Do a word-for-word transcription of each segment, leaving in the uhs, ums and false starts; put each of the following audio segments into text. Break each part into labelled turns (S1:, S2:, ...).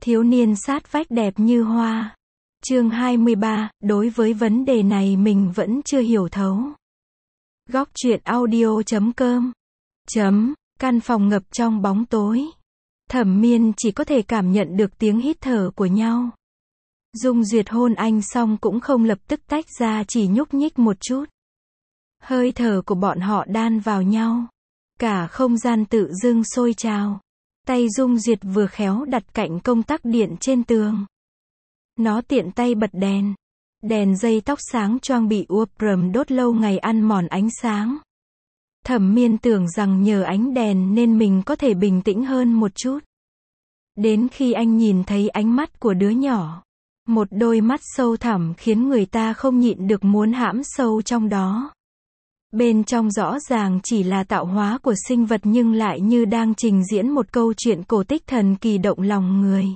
S1: Thiếu niên sát vách đẹp như hoa. Chương hai mươi ba, đối với vấn đề này mình vẫn chưa hiểu thấu. Góc truyện audio chấm com. Chấm, căn phòng ngập trong bóng tối. Thẩm Miên chỉ có thể cảm nhận được tiếng hít thở của nhau. Dung Duyệt hôn anh xong cũng không lập tức tách ra, chỉ nhúc nhích một chút. Hơi thở của bọn họ đan vào nhau. Cả không gian tự dưng sôi trào. Tay Dung Duyệt vừa khéo đặt cạnh công tắc điện trên tường. Nó tiện tay bật đèn. Đèn dây tóc sáng choang bị Urprum đốt lâu ngày ăn mòn ánh sáng. Thẩm Miên tưởng rằng nhờ ánh đèn nên mình có thể bình tĩnh hơn một chút. Đến khi anh nhìn thấy ánh mắt của đứa nhỏ. Một đôi mắt sâu thẳm khiến người ta không nhịn được muốn hãm sâu trong đó. Bên trong rõ ràng chỉ là tạo hóa của sinh vật nhưng lại như đang trình diễn một câu chuyện cổ tích thần kỳ động lòng người.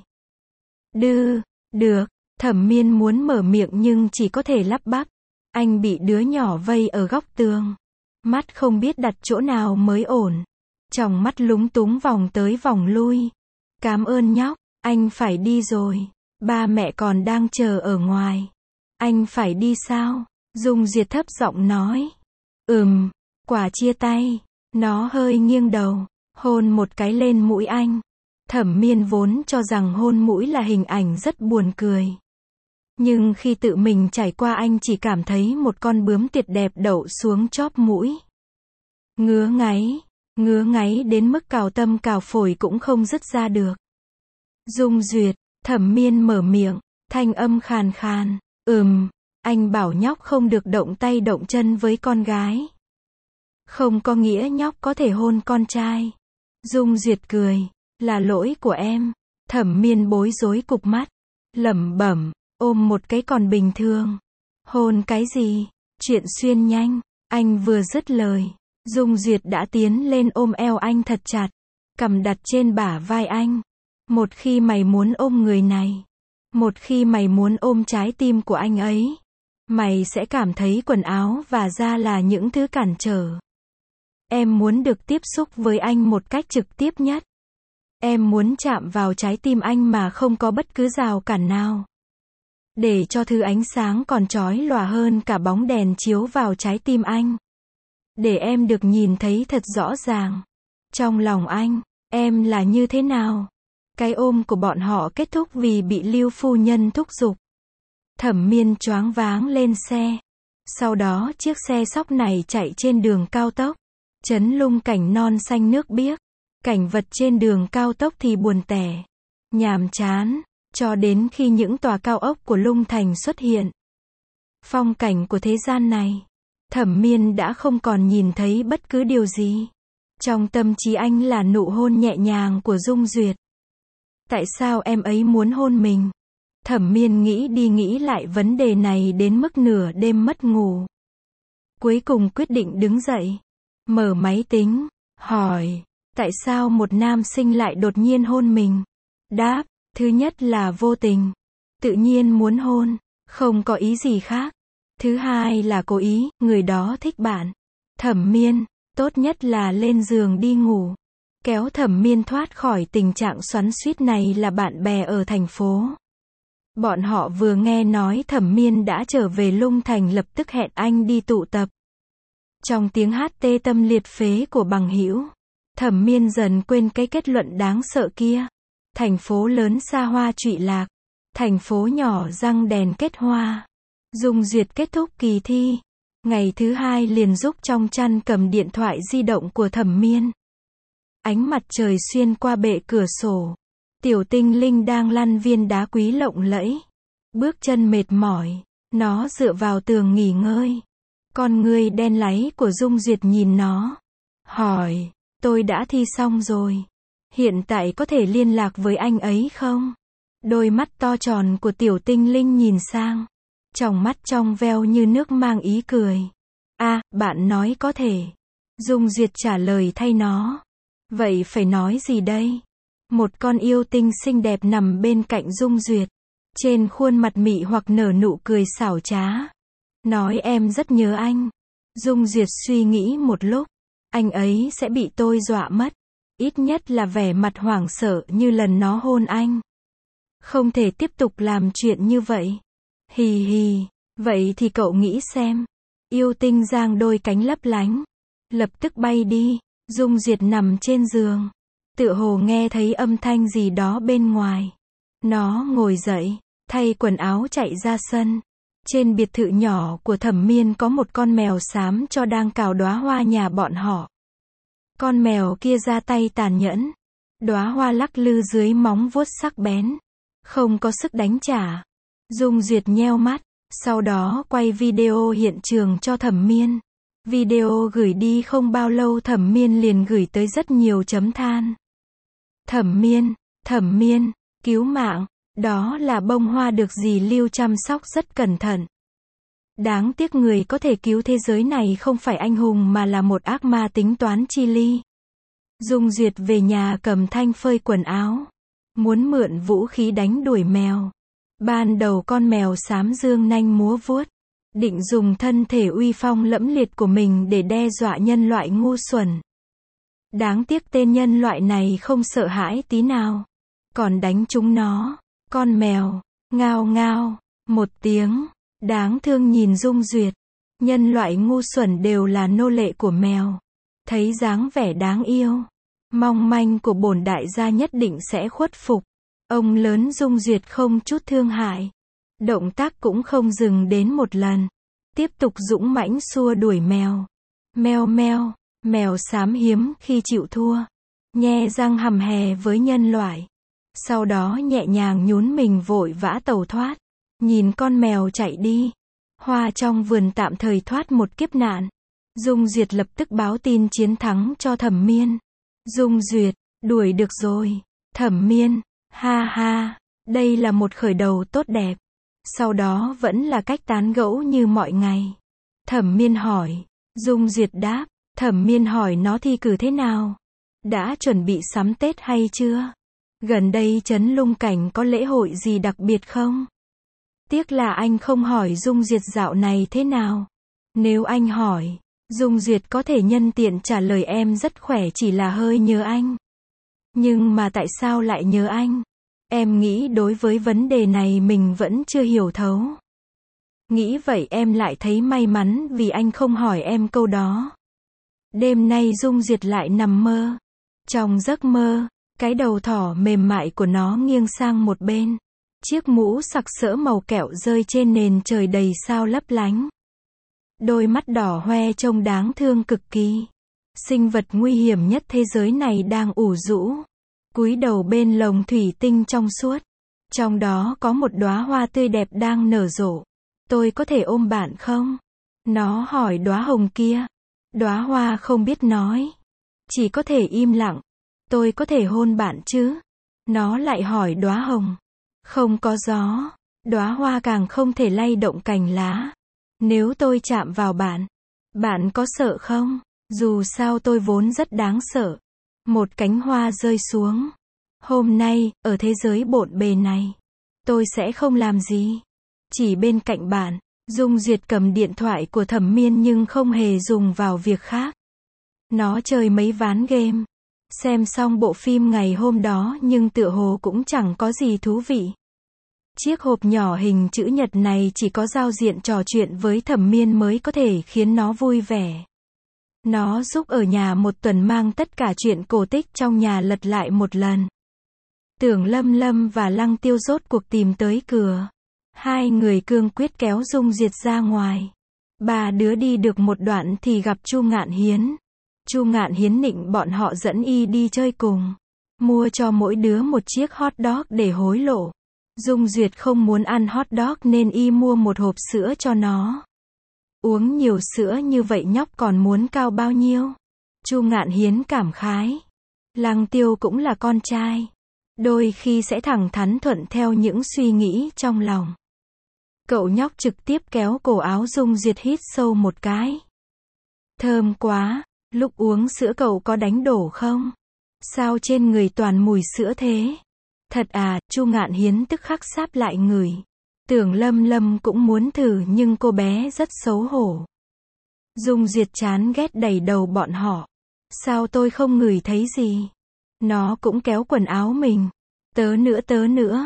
S1: Đư, được, Thẩm Miên muốn mở miệng nhưng chỉ có thể lắp bắp. Anh bị đứa nhỏ vây ở góc tường. Mắt không biết đặt chỗ nào mới ổn. Tròng mắt lúng túng vòng tới vòng lui. Cảm ơn nhóc, anh phải đi rồi. Ba mẹ còn đang chờ ở ngoài. Anh phải đi sao? Dung Duyệt thấp giọng nói. Ừm, quả chia tay. Nó hơi nghiêng đầu, hôn một cái lên mũi anh. Thẩm Miên vốn cho rằng hôn mũi là hình ảnh rất buồn cười. Nhưng khi tự mình trải qua anh chỉ cảm thấy một con bướm tuyệt đẹp đậu xuống chóp mũi. Ngứa ngáy, ngứa ngáy đến mức cào tâm cào phổi cũng không dứt ra được. Dung Duyệt, Thẩm Miên mở miệng, thanh âm khàn khàn. Ừm, anh bảo nhóc không được động tay động chân với con gái. Không có nghĩa nhóc có thể hôn con trai. Dung Duyệt cười, là lỗi của em. Thẩm Miên bối rối cụp mắt, lẩm bẩm, ôm một cái còn bình thường. Hôn cái gì? Chuyện xuyên nhanh. Anh vừa dứt lời, Dung Duyệt đã tiến lên ôm eo anh thật chặt, cằm đặt trên bả vai anh. Một khi mày muốn ôm người này, một khi mày muốn ôm trái tim của anh ấy, mày sẽ cảm thấy quần áo và da là những thứ cản trở. Em muốn được tiếp xúc với anh một cách trực tiếp nhất. Em muốn chạm vào trái tim anh mà không có bất cứ rào cản nào. Để cho thứ ánh sáng còn chói lòa hơn cả bóng đèn chiếu vào trái tim anh. Để em được nhìn thấy thật rõ ràng. Trong lòng anh, em là như thế nào? Cái ôm của bọn họ kết thúc vì bị Lưu phu nhân thúc giục. Thẩm Miên choáng váng lên xe. Sau đó chiếc xe xóc này chạy trên đường cao tốc. Chấn lung cảnh non xanh nước biếc. Cảnh vật trên đường cao tốc thì buồn tẻ, nhàm chán, cho đến khi những tòa cao ốc của Lung Thành xuất hiện. Phong cảnh của thế gian này, Thẩm Miên đã không còn nhìn thấy bất cứ điều gì. Trong tâm trí anh là nụ hôn nhẹ nhàng của Dung Duyệt. Tại sao em ấy muốn hôn mình? Thẩm Miên nghĩ đi nghĩ lại vấn đề này đến mức nửa đêm mất ngủ. Cuối cùng quyết định đứng dậy, mở máy tính, hỏi, tại sao một nam sinh lại đột nhiên hôn mình? Đáp, thứ nhất là vô tình, tự nhiên muốn hôn, không có ý gì khác. Thứ hai là cố ý, người đó thích bạn. Thẩm Miên, tốt nhất là lên giường đi ngủ. Kéo Thẩm Miên thoát khỏi tình trạng xoắn xuýt này là bạn bè ở thành phố. Bọn họ vừa nghe nói Thẩm Miên đã trở về Lung Thành lập tức hẹn anh đi tụ tập. Trong tiếng hát tê tâm liệt phế của bằng hữu, Thẩm Miên dần quên cái kết luận đáng sợ kia. Thành phố lớn xa hoa trụy lạc, thành phố nhỏ răng đèn kết hoa. Dung Duyệt kết thúc kỳ thi. Ngày thứ hai liền giúp trong chăn cầm điện thoại di động của Thẩm Miên. Ánh mặt trời xuyên qua bệ cửa sổ. Tiểu Tinh Linh đang lăn viên đá quý lộng lẫy. Bước chân mệt mỏi, nó dựa vào tường nghỉ ngơi. Con ngươi đen láy của Dung Duyệt nhìn nó, hỏi, tôi đã thi xong rồi. Hiện tại có thể liên lạc với anh ấy không? Đôi mắt to tròn của Tiểu Tinh Linh nhìn sang. Tròng mắt trong veo như nước mang ý cười. À, bạn nói có thể. Dung Duyệt trả lời thay nó. Vậy phải nói gì đây? Một con yêu tinh xinh đẹp nằm bên cạnh Dung Duyệt. Trên khuôn mặt mị hoặc nở nụ cười xảo trá. Nói em rất nhớ anh. Dung Duyệt suy nghĩ một lúc. Anh ấy sẽ bị tôi dọa mất. Ít nhất là vẻ mặt hoảng sợ như lần nó hôn anh. Không thể tiếp tục làm chuyện như vậy. Hì hì, vậy thì cậu nghĩ xem. Yêu tinh giang đôi cánh lấp lánh. Lập tức bay đi. Dung Duyệt nằm trên giường. Tựa hồ nghe thấy âm thanh gì đó bên ngoài. Nó ngồi dậy, thay quần áo chạy ra sân. Trên biệt thự nhỏ của Thẩm Miên có một con mèo xám cho đang cào đóa hoa nhà bọn họ. Con mèo kia ra tay tàn nhẫn. Đóa hoa lắc lư dưới móng vuốt sắc bén. Không có sức đánh trả. Dung Duyệt nheo mắt, sau đó quay video hiện trường cho Thẩm Miên. Video gửi đi không bao lâu Thẩm Miên liền gửi tới rất nhiều chấm than. Thẩm Miên, Thẩm Miên, cứu mạng, đó là bông hoa được dì Lưu chăm sóc rất cẩn thận. Đáng tiếc người có thể cứu thế giới này không phải anh hùng mà là một ác ma tính toán chi ly. Dung Duyệt về nhà cầm thanh phơi quần áo. Muốn mượn vũ khí đánh đuổi mèo. Ban đầu con mèo xám dương nanh múa vuốt. Định dùng thân thể uy phong lẫm liệt của mình để đe dọa nhân loại ngu xuẩn. Đáng tiếc tên nhân loại này không sợ hãi tí nào. Còn đánh chúng nó. Con mèo, ngao ngao, một tiếng, đáng thương nhìn Dung Duyệt. Nhân loại ngu xuẩn đều là nô lệ của mèo. Thấy dáng vẻ đáng yêu, mong manh của bổn đại gia nhất định sẽ khuất phục. Ông lớn Dung Duyệt không chút thương hại. Động tác cũng không dừng đến một lần. Tiếp tục dũng mãnh xua đuổi mèo. Meo meo, mèo xám hiếm khi chịu thua. Nhe răng hầm hè với nhân loại. Sau đó nhẹ nhàng nhún mình vội vã tẩu thoát. Nhìn con mèo chạy đi. Hoa trong vườn tạm thời thoát một kiếp nạn. Dung Duyệt lập tức báo tin chiến thắng cho Thẩm Miên. Dung Duyệt, đuổi được rồi. Thẩm Miên, ha ha, đây là một khởi đầu tốt đẹp. Sau đó vẫn là cách tán gẫu như mọi ngày. Thẩm Miên hỏi. Dung Duyệt đáp. Thẩm Miên hỏi nó thi cử thế nào? Đã chuẩn bị sắm Tết hay chưa? Gần đây Trấn Lung Cảnh có lễ hội gì đặc biệt không? Tiếc là anh không hỏi Dung Duyệt dạo này thế nào. Nếu anh hỏi, Dung Duyệt có thể nhân tiện trả lời em rất khỏe, chỉ là hơi nhớ anh. Nhưng mà tại sao lại nhớ anh? Em nghĩ đối với vấn đề này mình vẫn chưa hiểu thấu. Nghĩ vậy em lại thấy may mắn vì anh không hỏi em câu đó. Đêm nay Dung Duyệt lại nằm mơ. Trong giấc mơ, cái đầu thỏ mềm mại của nó nghiêng sang một bên. Chiếc mũ sặc sỡ màu kẹo rơi trên nền trời đầy sao lấp lánh. Đôi mắt đỏ hoe trông đáng thương cực kỳ. Sinh vật nguy hiểm nhất thế giới này đang ủ rũ. Cúi đầu bên lồng thủy tinh trong suốt. Trong đó có một đóa hoa tươi đẹp đang nở rộ. Tôi có thể ôm bạn không? Nó hỏi đóa hồng kia. Đóa hoa không biết nói. Chỉ có thể im lặng. Tôi có thể hôn bạn chứ? Nó lại hỏi đóa hồng. Không có gió. Đóa hoa càng không thể lay động cành lá. Nếu tôi chạm vào bạn, bạn có sợ không? Dù sao tôi vốn rất đáng sợ. Một cánh hoa rơi xuống. Hôm nay, ở thế giới bộn bề này, tôi sẽ không làm gì. Chỉ bên cạnh bạn. Dung Duyệt cầm điện thoại của Thẩm Miên nhưng không hề dùng vào việc khác. Nó chơi mấy ván game. Xem xong bộ phim ngày hôm đó nhưng tựa hồ cũng chẳng có gì thú vị. Chiếc hộp nhỏ hình chữ nhật này chỉ có giao diện trò chuyện với Thẩm Miên mới có thể khiến nó vui vẻ. Nó giúp ở nhà một tuần mang tất cả chuyện cổ tích trong nhà lật lại một lần. Tưởng Lâm Lâm và Lăng Tiêu rốt cuộc tìm tới cửa. Hai người cương quyết kéo Dung Duyệt ra ngoài. Ba đứa đi được một đoạn thì gặp Chu Ngạn Hiến. Chu Ngạn Hiến nịnh bọn họ dẫn y đi chơi cùng. Mua cho mỗi đứa một chiếc hot dog để hối lộ. Dung Duyệt không muốn ăn hot dog nên y mua một hộp sữa cho nó. Uống nhiều sữa như vậy nhóc còn muốn cao bao nhiêu? Chu Ngạn Hiến cảm khái. Lăng Tiêu cũng là con trai. Đôi khi sẽ thẳng thắn thuận theo những suy nghĩ trong lòng. Cậu nhóc trực tiếp kéo cổ áo Dung Duyệt hít sâu một cái. Thơm quá, lúc uống sữa cậu có đánh đổ không? Sao trên người toàn mùi sữa thế? Thật à, Chu Ngạn Hiến tức khắc sáp lại người. Tưởng Lâm Lâm cũng muốn thử nhưng cô bé rất xấu hổ. Dung Duyệt chán ghét đầy đầu bọn họ. Sao tôi không ngửi thấy gì? Nó cũng kéo quần áo mình. Tớ nữa tớ nữa.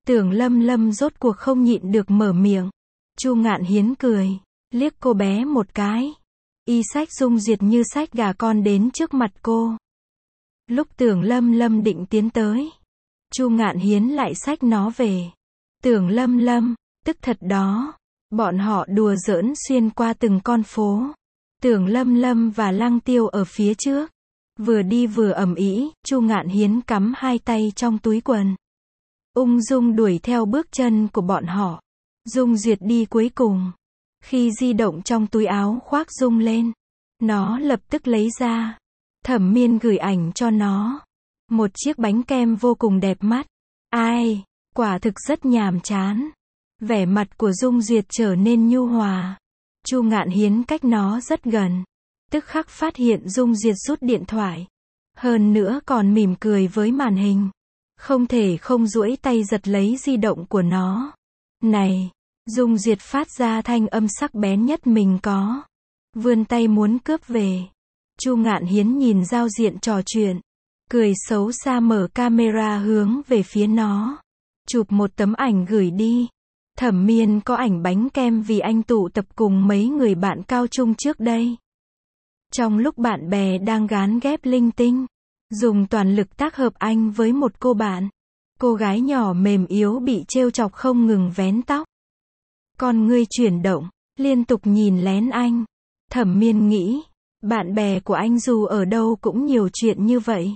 S1: Tưởng Lâm Lâm rốt cuộc không nhịn được mở miệng. Chu Ngạn Hiến cười, liếc cô bé một cái. Y xách Dung Duyệt như xách gà con đến trước mặt cô. Lúc Tưởng Lâm Lâm định tiến tới, Chu Ngạn Hiến lại xách nó về. Tưởng Lâm Lâm, tức thật đó. Bọn họ đùa giỡn xuyên qua từng con phố. Tưởng Lâm Lâm và Lăng Tiêu ở phía trước. Vừa đi vừa ầm ĩ, Chu Ngạn Hiến cắm hai tay trong túi quần. Ung dung đuổi theo bước chân của bọn họ. Dung Duyệt đi cuối cùng. Khi di động trong túi áo khoác rung lên, nó lập tức lấy ra. Thẩm Miên gửi ảnh cho nó. Một chiếc bánh kem vô cùng đẹp mắt. Ai, quả thực rất nhàm chán. Vẻ mặt của Dung Duyệt trở nên nhu hòa. Chu Ngạn Hiến cách nó rất gần. Tức khắc phát hiện Dung Duyệt rút điện thoại. Hơn nữa còn mỉm cười với màn hình. Không thể không duỗi tay giật lấy di động của nó. Này! Dung Duyệt phát ra thanh âm sắc bén nhất mình có. Vươn tay muốn cướp về. Chu Ngạn Hiến nhìn giao diện trò chuyện. Cười xấu xa mở camera hướng về phía nó. Chụp một tấm ảnh gửi đi. Thẩm Miên có ảnh bánh kem vì anh tụ tập cùng mấy người bạn cao trung trước đây. Trong lúc bạn bè đang gán ghép linh tinh, dùng toàn lực tác hợp anh với một cô bạn. Cô gái nhỏ mềm yếu bị trêu chọc không ngừng vén tóc. Con ngươi chuyển động, liên tục nhìn lén anh. Thẩm Miên nghĩ, bạn bè của anh dù ở đâu cũng nhiều chuyện như vậy.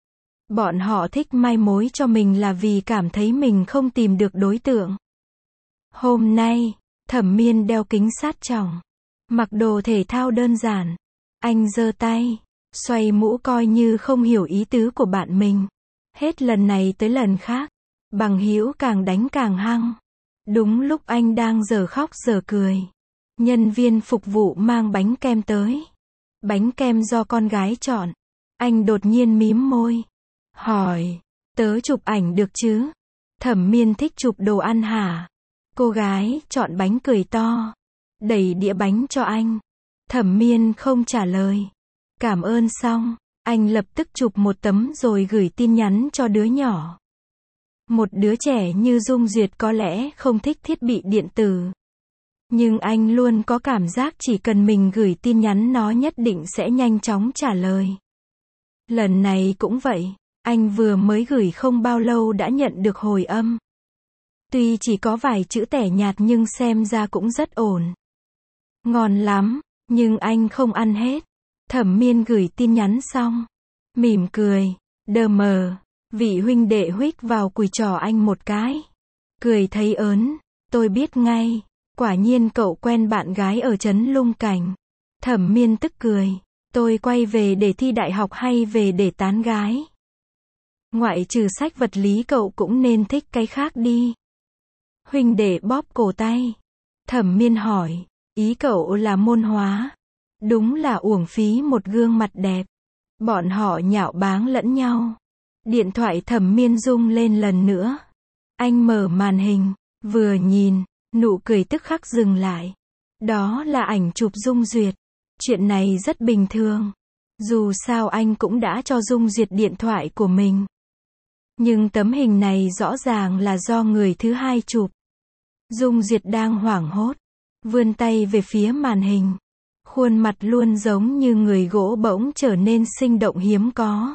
S1: Bọn họ thích mai mối cho mình là vì cảm thấy mình không tìm được đối tượng. Hôm nay, Thẩm Miên đeo kính sát tròng, mặc đồ thể thao đơn giản. Anh giơ tay, xoay mũ coi như không hiểu ý tứ của bạn mình. Hết lần này tới lần khác, bằng hữu càng đánh càng hăng. Đúng lúc anh đang giờ khóc giờ cười, nhân viên phục vụ mang bánh kem tới. Bánh kem do con gái chọn. Anh đột nhiên mím môi, hỏi, tớ chụp ảnh được chứ? Thẩm Miên thích chụp đồ ăn hả? Cô gái chọn bánh cười to, đẩy đĩa bánh cho anh. Thẩm Miên không trả lời. Cảm ơn xong, anh lập tức chụp một tấm rồi gửi tin nhắn cho đứa nhỏ. Một đứa trẻ như Dung Duyệt có lẽ không thích thiết bị điện tử. Nhưng anh luôn có cảm giác chỉ cần mình gửi tin nhắn nó nhất định sẽ nhanh chóng trả lời. Lần này cũng vậy, anh vừa mới gửi không bao lâu đã nhận được hồi âm. Tuy chỉ có vài chữ tẻ nhạt nhưng xem ra cũng rất ổn. Ngon lắm, nhưng anh không ăn hết. Thẩm Miên gửi tin nhắn xong, mỉm cười, đờ mờ, vị huynh đệ huých vào cùi trỏ anh một cái. Cười thấy ớn, tôi biết ngay, quả nhiên cậu quen bạn gái ở trấn Lung Cảnh. Thẩm Miên tức cười, tôi quay về để thi đại học hay về để tán gái? Ngoại trừ sách vật lý cậu cũng nên thích cái khác đi. Huynh đệ bóp cổ tay. Thẩm Miên hỏi, ý cậu là môn hóa? Đúng là uổng phí một gương mặt đẹp. Bọn họ nhạo báng lẫn nhau. Điện thoại Thẩm Miên rung lên lần nữa. Anh mở màn hình, vừa nhìn, nụ cười tức khắc dừng lại. Đó là ảnh chụp Dung Duyệt. Chuyện này rất bình thường. Dù sao anh cũng đã cho Dung Duyệt điện thoại của mình. Nhưng tấm hình này rõ ràng là do người thứ hai chụp. Dung Duyệt đang hoảng hốt, vươn tay về phía màn hình. Khuôn mặt luôn giống như người gỗ bỗng trở nên sinh động hiếm có.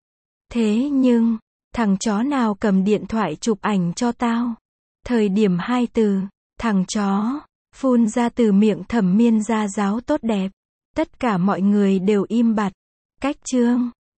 S1: Thế nhưng, thằng chó nào cầm điện thoại chụp ảnh cho tao? Thời điểm hai từ, thằng chó, phun ra từ miệng Thẩm Miên ra giáo tốt đẹp. Tất cả mọi người đều im bặt. Cách chương